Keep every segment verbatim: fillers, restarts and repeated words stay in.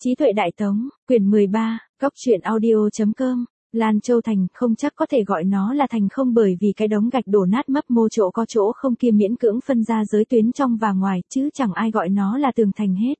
Trí tuệ đại tống, quyển mười ba, góc truyện audio.com, Lan Châu Thành không chắc có thể gọi nó là thành không bởi vì cái đống gạch đổ nát mấp mô chỗ có chỗ không kia miễn cưỡng phân ra giới tuyến trong và ngoài chứ chẳng ai gọi nó là tường thành hết.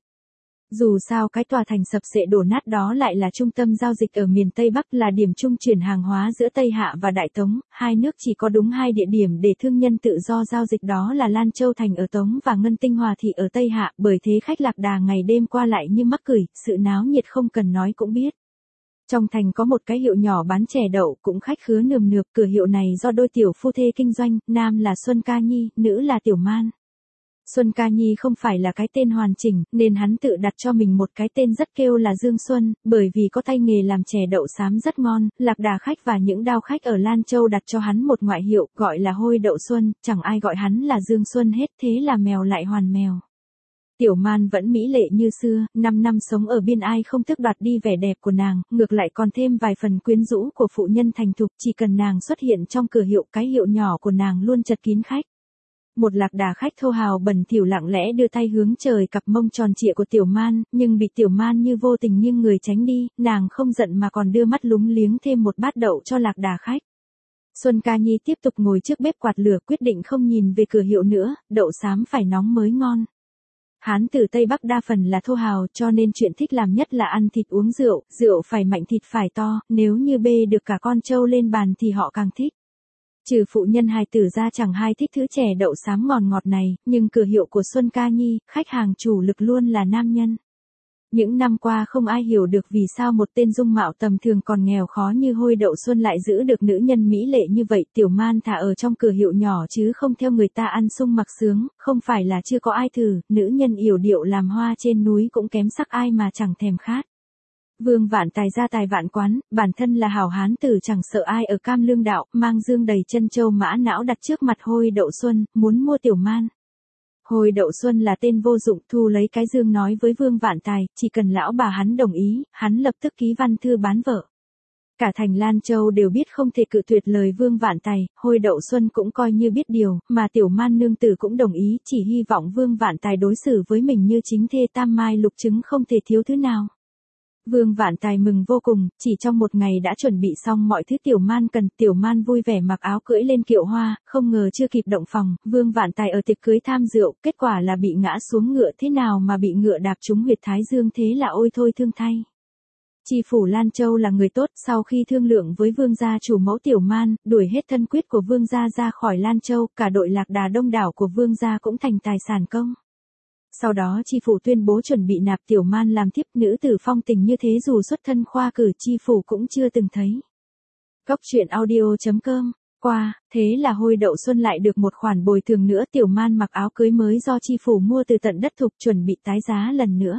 Dù sao cái tòa thành sập sệ đổ nát đó lại là trung tâm giao dịch ở miền Tây Bắc, là điểm trung chuyển hàng hóa giữa Tây Hạ và Đại Tống, hai nước chỉ có đúng hai địa điểm để thương nhân tự do giao dịch, đó là Lan Châu Thành ở Tống và Ngân Tinh Hòa Thị ở Tây Hạ, bởi thế khách lạc đà ngày đêm qua lại như mắc cười, sự náo nhiệt không cần nói cũng biết. Trong thành có một cái hiệu nhỏ bán chè đậu, cũng khách khứa nườm nượp, cửa hiệu này do đôi tiểu phu thê kinh doanh, nam là Xuân Ca Nhi, nữ là Tiểu Man. Xuân Ca Nhi không phải là cái tên hoàn chỉnh, nên hắn tự đặt cho mình một cái tên rất kêu là Dương Xuân, bởi vì có tay nghề làm chè đậu xám rất ngon, lạc đà khách và những đao khách ở Lan Châu đặt cho hắn một ngoại hiệu, gọi là Hôi Đậu Xuân, chẳng ai gọi hắn là Dương Xuân hết, thế là mèo lại hoàn mèo. Tiểu Man vẫn mỹ lệ như xưa, năm năm sống ở biên ai không tước đoạt đi vẻ đẹp của nàng, ngược lại còn thêm vài phần quyến rũ của phụ nhân thành thục, chỉ cần nàng xuất hiện trong cửa hiệu, cái hiệu nhỏ của nàng luôn chật kín khách. Một lạc đà khách thô hào bẩn thỉu lặng lẽ đưa tay hướng trời cặp mông tròn trịa của Tiểu Man, nhưng bị Tiểu Man như vô tình nghiêng người tránh đi, nàng không giận mà còn đưa mắt lúng liếng thêm một bát đậu cho lạc đà khách. Xuân Ca Nhi tiếp tục ngồi trước bếp quạt lửa, quyết định không nhìn về cửa hiệu nữa, đậu xám phải nóng mới ngon. Hán từ Tây Bắc đa phần là thô hào, cho nên chuyện thích làm nhất là ăn thịt uống rượu, rượu phải mạnh thịt phải to, nếu như bê được cả con trâu lên bàn thì họ càng thích. Trừ phụ nhân hài tử ra chẳng ai thích thứ chè đậu xám ngọt ngọt này, nhưng cửa hiệu của Xuân Ca Nhi, khách hàng chủ lực luôn là nam nhân. Những năm qua không ai hiểu được vì sao một tên dung mạo tầm thường còn nghèo khó như Hôi Đậu Xuân lại giữ được nữ nhân mỹ lệ như vậy. Tiểu Man thả ở trong cửa hiệu nhỏ chứ không theo người ta ăn sung mặc sướng, không phải là chưa có ai thử, nữ nhân yểu điệu làm hoa trên núi cũng kém sắc ai mà chẳng thèm khát. Vương Vạn Tài ra tài vạn quán, bản thân là hảo hán tử chẳng sợ ai ở Cam Lương đạo, mang dương đầy chân châu mã não đặt trước mặt Hôi Đậu Xuân, muốn mua Tiểu Man. Hôi Đậu Xuân là tên vô dụng, thu lấy cái dương nói với Vương Vạn Tài, chỉ cần lão bà hắn đồng ý, hắn lập tức ký văn thư bán vợ. Cả thành Lan Châu đều biết không thể cự tuyệt lời Vương Vạn Tài, Hôi Đậu Xuân cũng coi như biết điều, mà Tiểu Man nương tử cũng đồng ý, chỉ hy vọng Vương Vạn Tài đối xử với mình như chính thê tam mai lục trứng không thể thiếu thứ nào. Vương Vạn Tài mừng vô cùng, chỉ trong một ngày đã chuẩn bị xong mọi thứ Tiểu Man cần. Tiểu Man vui vẻ mặc áo cưỡi lên kiệu hoa, không ngờ chưa kịp động phòng, Vương Vạn Tài ở tiệc cưới tham rượu, kết quả là bị ngã xuống ngựa, thế nào mà bị ngựa đạp trúng huyệt thái dương, thế là ôi thôi thương thay. Tri phủ Lan Châu là người tốt, sau khi thương lượng với vương gia chủ mẫu Tiểu Man, đuổi hết thân quyết của vương gia ra khỏi Lan Châu, cả đội lạc đà đông đảo của vương gia cũng thành tài sản công. Sau đó tri phủ tuyên bố chuẩn bị nạp Tiểu Man làm thiếp, nữ tử phong tình như thế dù xuất thân khoa cử tri phủ cũng chưa từng thấy. Góc truyện audio.com, qua, thế là Hôi Đậu Xuân lại được một khoản bồi thường nữa. Tiểu Man mặc áo cưới mới do tri phủ mua từ tận đất thục, chuẩn bị tái giá lần nữa.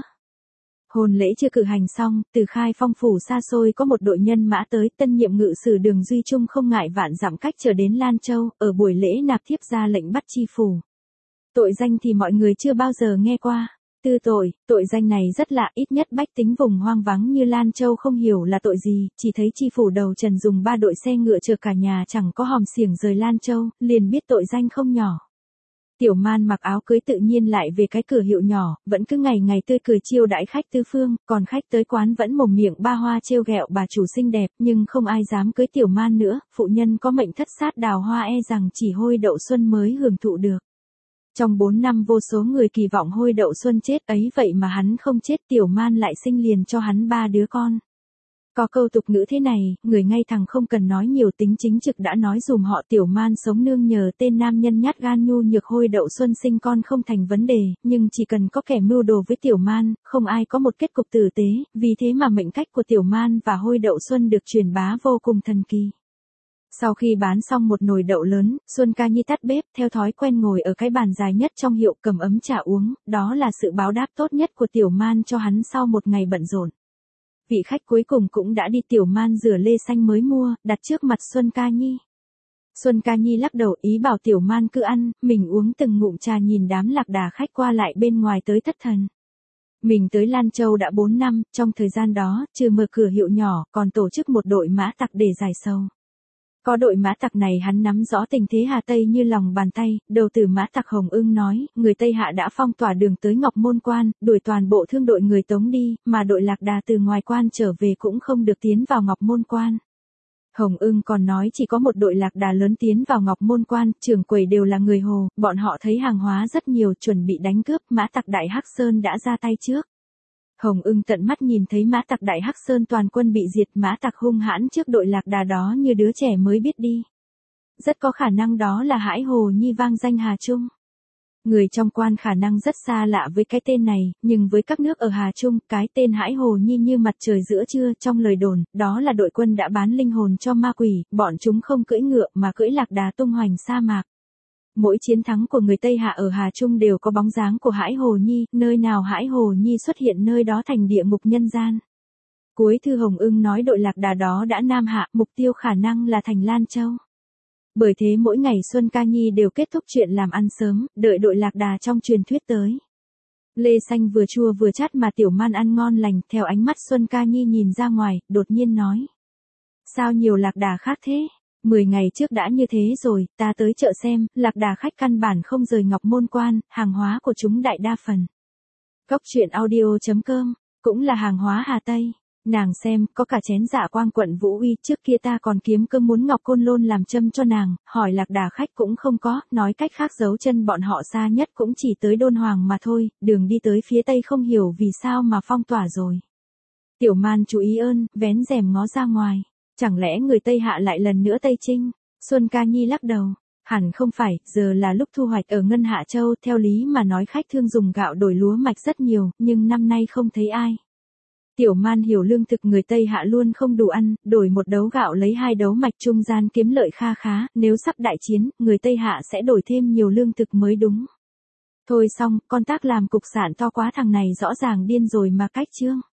Hôn lễ chưa cử hành xong, từ Khai Phong phủ xa xôi có một đội nhân mã tới, tân nhiệm ngự sử Đường Duy Trung không ngại vạn dặm cách trở đến Lan Châu, ở buổi lễ nạp thiếp ra lệnh bắt tri phủ. Tội danh thì mọi người chưa bao giờ nghe qua. Tư tội, tội danh này rất lạ, ít nhất bách tính vùng hoang vắng như Lan Châu không hiểu là tội gì, chỉ thấy tri phủ đầu Trần dùng ba đội xe ngựa chở cả nhà chẳng có hòm xiềng rời Lan Châu, liền biết tội danh không nhỏ. Tiểu Man mặc áo cưới tự nhiên lại về cái cửa hiệu nhỏ, vẫn cứ ngày ngày tươi cười chiêu đãi khách tứ phương, còn khách tới quán vẫn mồm miệng ba hoa trêu ghẹo bà chủ xinh đẹp, nhưng không ai dám cưới Tiểu Man nữa, phụ nhân có mệnh thất sát đào hoa e rằng chỉ Hôi Đậu Xuân mới hưởng thụ được. Trong bốn năm vô số người kỳ vọng Hôi Đậu Xuân chết, ấy vậy mà hắn không chết, Tiểu Man lại sinh liền cho hắn ba đứa con. Có câu tục ngữ thế này, người ngay thẳng không cần nói nhiều, tính chính trực đã nói dùm họ. Tiểu Man sống nương nhờ tên nam nhân nhát gan nhu nhược Hôi Đậu Xuân sinh con không thành vấn đề, nhưng chỉ cần có kẻ mưu đồ với Tiểu Man, không ai có một kết cục tử tế, vì thế mà mệnh cách của Tiểu Man và Hôi Đậu Xuân được truyền bá vô cùng thần kỳ. Sau khi bán xong một nồi đậu lớn, Xuân Ca Nhi tắt bếp, theo thói quen ngồi ở cái bàn dài nhất trong hiệu cầm ấm trà uống, đó là sự báo đáp tốt nhất của Tiểu Man cho hắn sau một ngày bận rộn. Vị khách cuối cùng cũng đã đi, Tiểu Man rửa lê xanh mới mua, đặt trước mặt Xuân Ca Nhi. Xuân Ca Nhi lắc đầu ý bảo Tiểu Man cứ ăn, mình uống từng ngụm trà nhìn đám lạc đà khách qua lại bên ngoài tới thất thần. Mình tới Lan Châu đã bốn năm, trong thời gian đó, trừ mở cửa hiệu nhỏ, còn tổ chức một đội mã tặc để giải sầu. Có đội mã tặc này hắn nắm rõ tình thế Hà Tây như lòng bàn tay, đầu tử mã tặc Hồng Ưng nói, người Tây Hạ đã phong tỏa đường tới Ngọc Môn Quan, đuổi toàn bộ thương đội người Tống đi, mà đội Lạc Đà từ ngoài quan trở về cũng không được tiến vào Ngọc Môn Quan. Hồng Ưng còn nói chỉ có một đội Lạc Đà lớn tiến vào Ngọc Môn Quan, trưởng quầy đều là người Hồ, bọn họ thấy hàng hóa rất nhiều chuẩn bị đánh cướp, mã tặc Đại Hắc Sơn đã ra tay trước. Hồng Ưng tận mắt nhìn thấy mã tặc Đại Hắc Sơn toàn quân bị diệt, mã tặc hung hãn trước đội Lạc Đà đó như đứa trẻ mới biết đi. Rất có khả năng đó là Hãi Hồ Nhi vang danh Hà Trung. Người trong quan khả năng rất xa lạ với cái tên này, nhưng với các nước ở Hà Trung, cái tên Hãi Hồ Nhi như mặt trời giữa trưa. Trong lời đồn, đó là đội quân đã bán linh hồn cho ma quỷ, bọn chúng không cưỡi ngựa mà cưỡi lạc đà tung hoành sa mạc. Mỗi chiến thắng của người Tây Hạ ở Hà Trung đều có bóng dáng của Hãi Hồ Nhi, nơi nào Hãi Hồ Nhi xuất hiện nơi đó thành địa ngục nhân gian. Cuối thư Hồng Ưng nói đội lạc đà đó đã nam hạ, mục tiêu khả năng là thành Lan Châu. Bởi thế mỗi ngày Xuân Ca Nhi đều kết thúc chuyện làm ăn sớm, đợi đội lạc đà trong truyền thuyết tới. Lê xanh vừa chua vừa chát mà Tiểu Man ăn ngon lành, theo ánh mắt Xuân Ca Nhi nhìn ra ngoài, đột nhiên nói. Sao nhiều lạc đà khác thế? Mười ngày trước đã như thế rồi, ta tới chợ xem, lạc đà khách căn bản không rời Ngọc Môn Quan, hàng hóa của chúng đại đa phần. Cốc truyện audio chấm com, cũng là hàng hóa Hà Tây. Nàng xem, có cả chén dạ quang quận Vũ Uy, trước kia ta còn kiếm cơm muốn Ngọc Côn Lôn làm châm cho nàng, hỏi lạc đà khách cũng không có, nói cách khác dấu chân bọn họ xa nhất cũng chỉ tới Đôn Hoàng mà thôi, đường đi tới phía Tây không hiểu vì sao mà phong tỏa rồi. Tiểu Man chú ý ơn, vén rèm ngó ra ngoài, chẳng lẽ người Tây Hạ lại lần nữa Tây Chinh? Xuân Ca Nhi lắc đầu. Hẳn không phải, giờ là lúc thu hoạch ở Ngân Hạ Châu, theo lý mà nói khách thương dùng gạo đổi lúa mạch rất nhiều, nhưng năm nay không thấy ai. Tiểu Man hiểu lương thực người Tây Hạ luôn không đủ ăn, đổi một đấu gạo lấy hai đấu mạch trung gian kiếm lợi kha khá, nếu sắp đại chiến, người Tây Hạ sẽ đổi thêm nhiều lương thực mới đúng. Thôi xong, con tác làm cục sạn to quá, thằng này rõ ràng điên rồi mà cách chương.